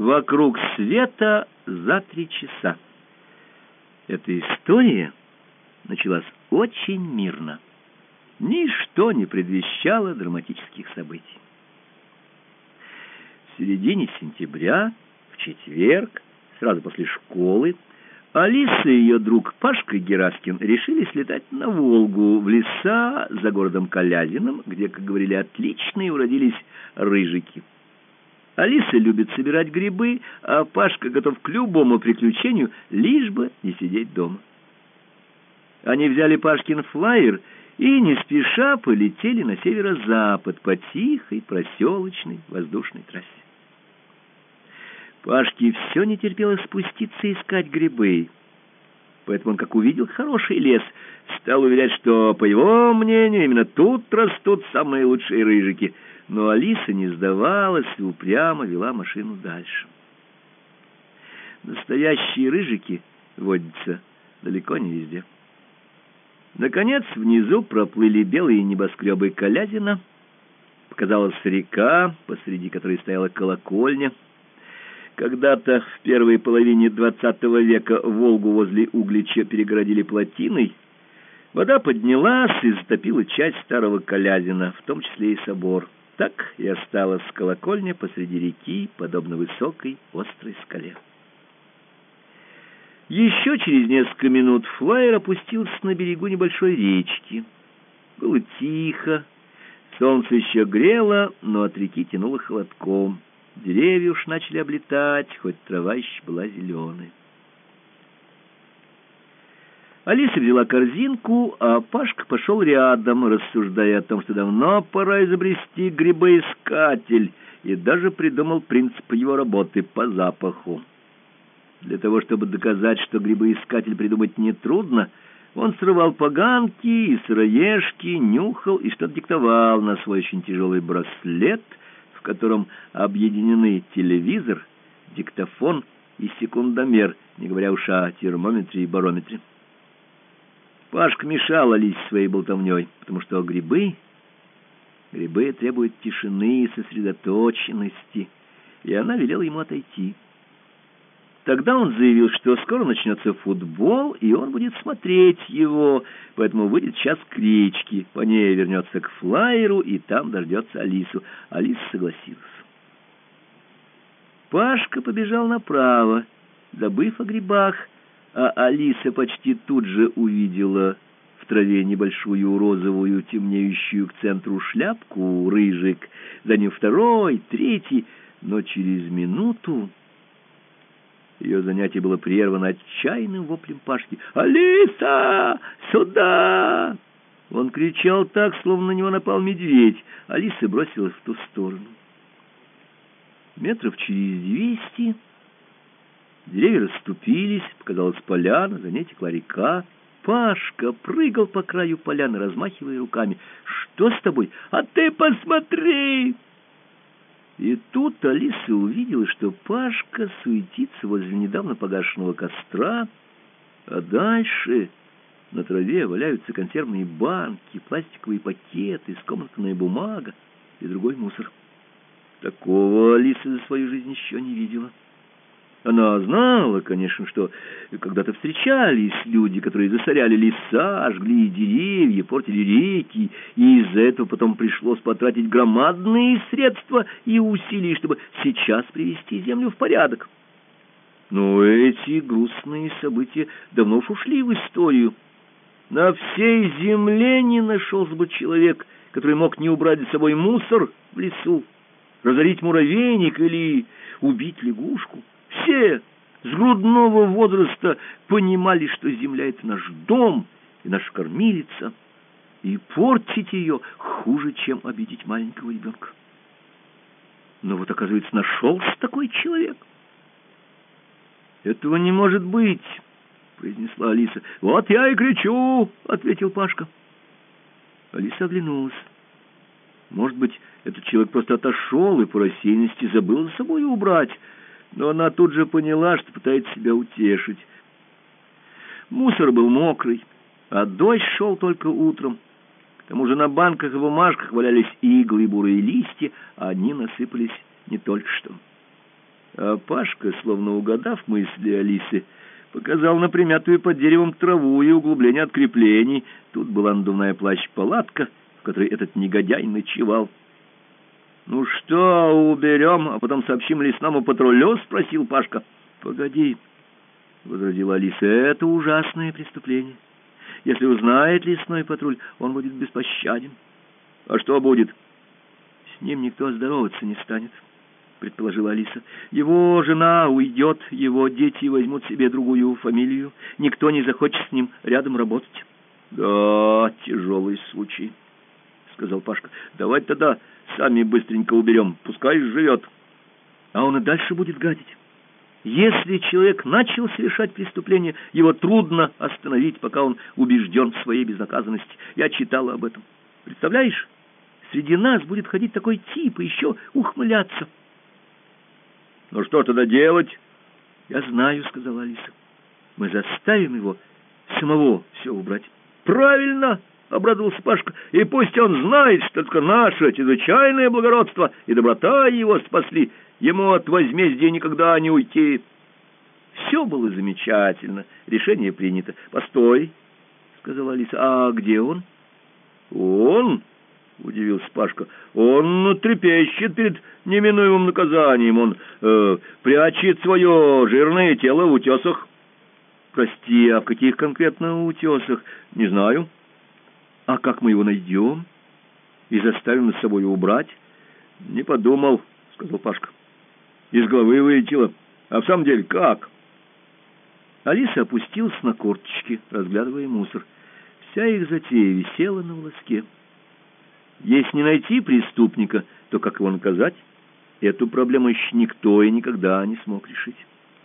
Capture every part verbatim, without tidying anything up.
Вокруг света за три часа. Эта история началась очень мирно. Ничто не предвещало драматических событий. В середине сентября, в четверг, сразу после школы, Алиса и ее друг Пашка Гераскин решили слетать на Волгу, в леса за городом Калязиным, где, как говорили, отличные уродились рыжики. Алиса любит собирать грибы, а Пашка готов к любому приключению, лишь бы не сидеть дома. Они взяли Пашкин флаер и не спеша полетели на северо-запад по тихой проселочной воздушной трассе. Пашке все не терпелось спуститься искать грибы, поэтому он, как увидел хороший лес, стал уверять, что, по его мнению, именно тут растут самые лучшие рыжики. Но Алиса не сдавалась и упрямо вела машину дальше. Настоящие рыжики водятся далеко не везде. Наконец, внизу проплыли белые небоскребы Калязина. Показалась река, посреди которой стояла колокольня. Когда-то в первой половине двадцатого века Волгу возле Углича перегородили плотиной. Вода поднялась и затопила часть старого Калязина, в том числе и собор. Так и осталась колокольня посреди реки, подобно высокой острой скале. Еще через несколько минут флаер опустился на берегу небольшой речки. Было тихо, солнце еще грело, но от реки тянуло холодком. Деревья уж начали облетать, хоть трава еще была зеленой. Алиса взяла корзинку, а Пашка пошел рядом, рассуждая о том, что давно пора изобрести грибоискатель, и даже придумал принцип его работы по запаху. Для того, чтобы доказать, что грибоискатель придумать нетрудно, он срывал поганки и сыроежки, нюхал и что-то диктовал на свой очень тяжелый браслет, в котором объединены телевизор, диктофон и секундомер, не говоря уж о термометре и барометре. Пашка мешал Алисе своей болтовней, потому что грибы, грибы требуют тишины и сосредоточенности, и она велела ему отойти. Тогда он заявил, что скоро начнется футбол, и он будет смотреть его, поэтому выйдет сейчас к речке, по ней вернется к флаеру, и там дождется Алису. Алиса согласилась. Пашка побежал направо, забыв о грибах, а Алиса почти тут же увидела в траве небольшую розовую, темнеющую к центру шляпку, рыжик, за ним второй, третий, но через минуту ее занятие было прервано отчаянным воплем Пашки. «Алиса! Сюда!» Он кричал так, словно на него напал медведь. Алиса бросилась в ту сторону. Метров через двести деревья расступились, показалась поляна, за ней текла река. Пашка прыгал по краю поляны, размахивая руками. «Что с тобой? А ты посмотри!» И тут Алиса увидела, что Пашка суетится возле недавно погашенного костра, а дальше на траве валяются консервные банки, пластиковые пакеты, скомканная бумага и другой мусор. Такого Алиса за свою жизнь еще не видела. Она знала, конечно, что когда-то встречались люди, которые засоряли леса, жгли деревья, портили реки, и из-за этого потом пришлось потратить громадные средства и усилия, чтобы сейчас привести землю в порядок. Но эти грустные события давно уж ушли в историю. На всей земле не нашелся бы человек, который мог не убрать за собой мусор в лесу, разорить муравейник или убить лягушку. Все с грудного возраста понимали, что земля — это наш дом и наша кормилица, и портить ее хуже, чем обидеть маленького ребенка. Но вот, оказывается, нашелся такой человек. «Этого не может быть», — произнесла Алиса. «Вот я и кричу», — ответил Пашка. Алиса оглянулась. Может быть, этот человек просто отошел и по рассеянности забыл за собой убрать. Но она тут же поняла, что пытается себя утешить. Мусор был мокрый, а дождь шел только утром. К тому же на банках и бумажках валялись иглы и бурые листья, а они насыпались не только что. А Пашка, словно угадав мысли Алисы, показал на примятую под деревом траву и углубление от креплений. Тут была надувная плащ-палатка, в которой этот негодяй ночевал. — Ну что, уберем, а потом сообщим лесному патрулю? — спросил Пашка. — Погоди, — возразила Алиса, — это ужасное преступление. Если узнает лесной патруль, он будет беспощаден. — А что будет? — С ним никто здороваться не станет, — предположила Алиса. Его жена уйдет, его дети возьмут себе другую фамилию. Никто не захочет с ним рядом работать. — Да, тяжелый случай, — сказал Пашка. — Давай тогда сами быстренько уберем, пускай живет. А он и дальше будет гадить. Если человек начал совершать преступление, его трудно остановить, пока он убежден в своей безнаказанности. Я читала об этом. Представляешь, среди нас будет ходить такой тип и еще ухмыляться. — Ну что тогда делать? — Я знаю, — сказала Алиса. — Мы заставим его самого все убрать. — Правильно! — обрадовался Пашка. — И пусть он знает, что только наше чрезвычайное благородство и доброта его спасли. Ему от возмездия никогда не уйти. Все было замечательно. Решение принято. — Постой, — сказала Алиса. — А где он? — Он? — удивился Пашка. — Он трепещет перед неминуемым наказанием. Он э, прячет свое жирное тело в утесах. — Прости, а в каких конкретно утесах? — Не знаю. — А как мы его найдем и заставим с собой убрать? — Не подумал, — сказал Пашка. Из головы вылетело. А в самом деле как? Алиса опустилась на корточки, разглядывая мусор. Вся их затея висела на волоске. Если не найти преступника, то как его наказать? Эту проблему еще никто и никогда не смог решить.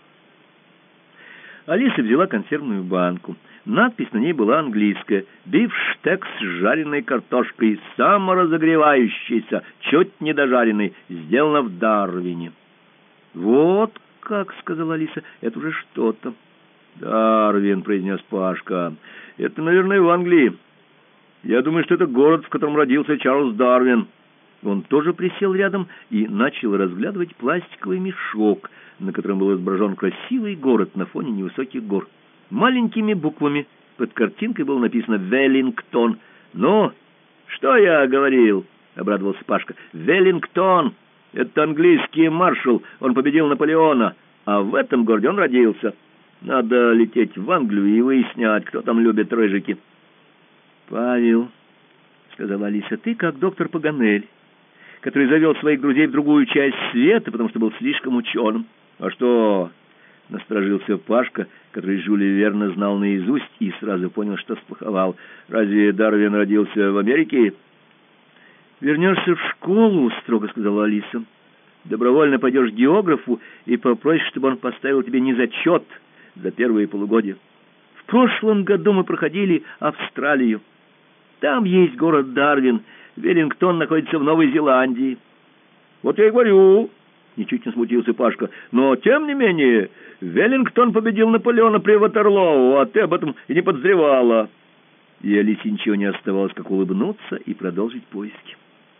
Алиса взяла консервную банку. Надпись на ней была английская: «Бифштекс с жареной картошкой, саморазогревающийся, чуть не дожаренный, сделано в Дарвине». «Вот как», — сказала Алиса, — «это уже что-то». «Дарвин», — произнес Пашка, — «это, наверное, в Англии. Я думаю, что это город, в котором родился Чарльз Дарвин». Он тоже присел рядом и начал разглядывать пластиковый мешок, на котором был изображен красивый город на фоне невысоких гор. Маленькими буквами под картинкой было написано «Веллингтон». «Ну, что я говорил?» — обрадовался Пашка. «Веллингтон! Это английский маршал, он победил Наполеона, а в этом городе он родился. Надо лететь в Англию и выяснять, кто там любит рыжики». «Павел», — сказала Алиса, — «ты как доктор Паганель, который завел своих друзей в другую часть света, потому что был слишком ученым». «А что?» — насторожился Пашка, который Жюля Верна знал наизусть и сразу понял, что сплоховал. «Разве Дарвин родился в Америке?» «Вернешься в школу, — строго сказала Алиса, — добровольно пойдешь к географу и попросишь, чтобы он поставил тебе незачет за первые полугодия. В прошлом году мы проходили Австралию. Там есть город Дарвин. Веллингтон находится в Новой Зеландии». «Вот я и говорю, — ничуть не смутился Пашка, — но, тем не менее, Веллингтон победил Наполеона при Ватерлоу, а ты об этом и не подозревала». И Алисе ничего не оставалось, как улыбнуться и продолжить поиски.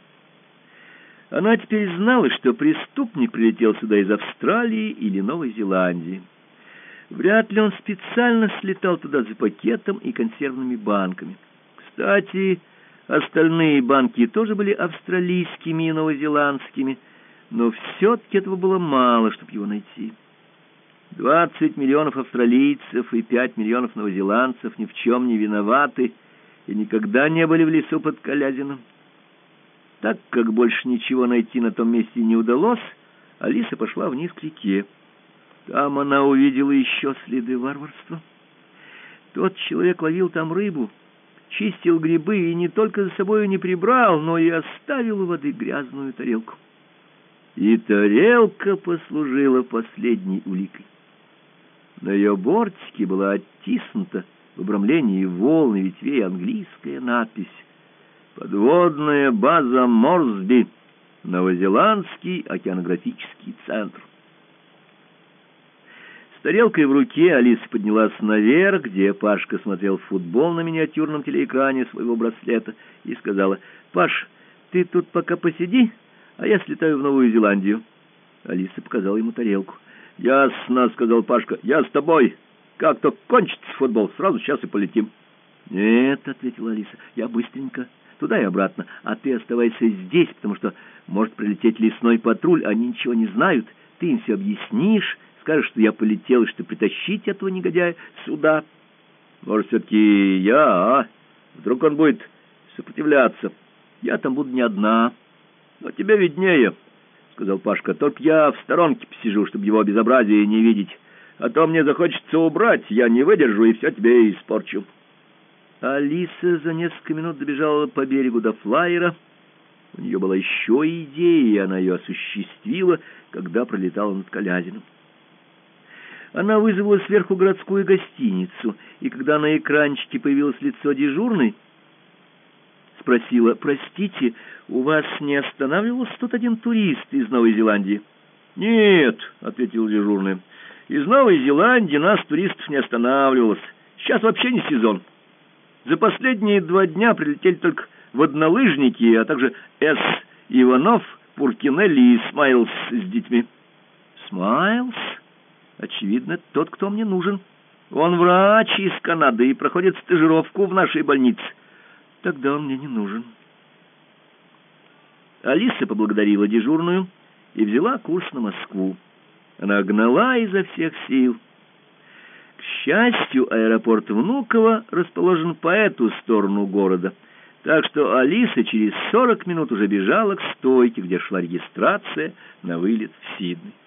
Она теперь знала, что преступник прилетел сюда из Австралии или Новой Зеландии. Вряд ли он специально слетал туда за пакетом и консервными банками. Кстати, остальные банки тоже были австралийскими и новозеландскими, но все-таки этого было мало, чтобы его найти. Двадцать миллионов австралийцев и пять миллионов новозеландцев ни в чем не виноваты и никогда не были в лесу под Колязином. Так как больше ничего найти на том месте не удалось, Алиса пошла вниз к реке. Там она увидела еще следы варварства. Тот человек ловил там рыбу, чистил грибы и не только за собой не прибрал, но и оставил у воды грязную тарелку. И тарелка послужила последней уликой. На ее бортике была оттиснута в обрамлении волн и ветвей английская надпись: «Подводная база Морсби, Новозеландский океанографический центр». С тарелкой в руке Алиса поднялась наверх, где Пашка смотрел футбол на миниатюрном телеэкране своего браслета, и сказала: «Паш, ты тут пока посиди, а я слетаю в Новую Зеландию». Алиса показала ему тарелку. «Ясно», — сказал Пашка, — «я с тобой. Как только кончится футбол, сразу сейчас и полетим». «Нет», — ответила Алиса, — «я быстренько. Туда и обратно. А ты оставайся здесь, потому что может прилететь лесной патруль, они ничего не знают. Ты им все объяснишь, скажешь, что я полетел, и что притащить этого негодяя сюда». «Может, все-таки я, а? Вдруг он будет сопротивляться. Я там буду не одна. Но тебе виднее», — сказал Пашка. «Только я в сторонке посижу, чтобы его безобразие не видеть. А то мне захочется убрать, я не выдержу и все тебе испорчу». Алиса за несколько минут добежала по берегу до флайера. У нее была еще идея, и она ее осуществила, когда пролетала над Колязиным. Она вызвала сверху городскую гостиницу, и когда на экранчике появилось лицо дежурной, спросила: «Простите, у вас не останавливался тут один турист из Новой Зеландии?» «Нет», — ответил дежурный, — «из Новой Зеландии нас, туристов, не останавливалось. Сейчас вообще не сезон. За последние два дня прилетели только воднолыжники, а также С. Иванов, Пуркинелли и Смайлс с детьми». «Смайлс? Очевидно, это тот, кто мне нужен. Он врач из Канады и проходит стажировку в нашей больнице. Тогда он мне не нужен». Алиса поблагодарила дежурную и взяла курс на Москву. Она гнала изо всех сил. К счастью, аэропорт Внуково расположен по эту сторону города, так что Алиса через сорок минут уже бежала к стойке, где шла регистрация на вылет в Сидней.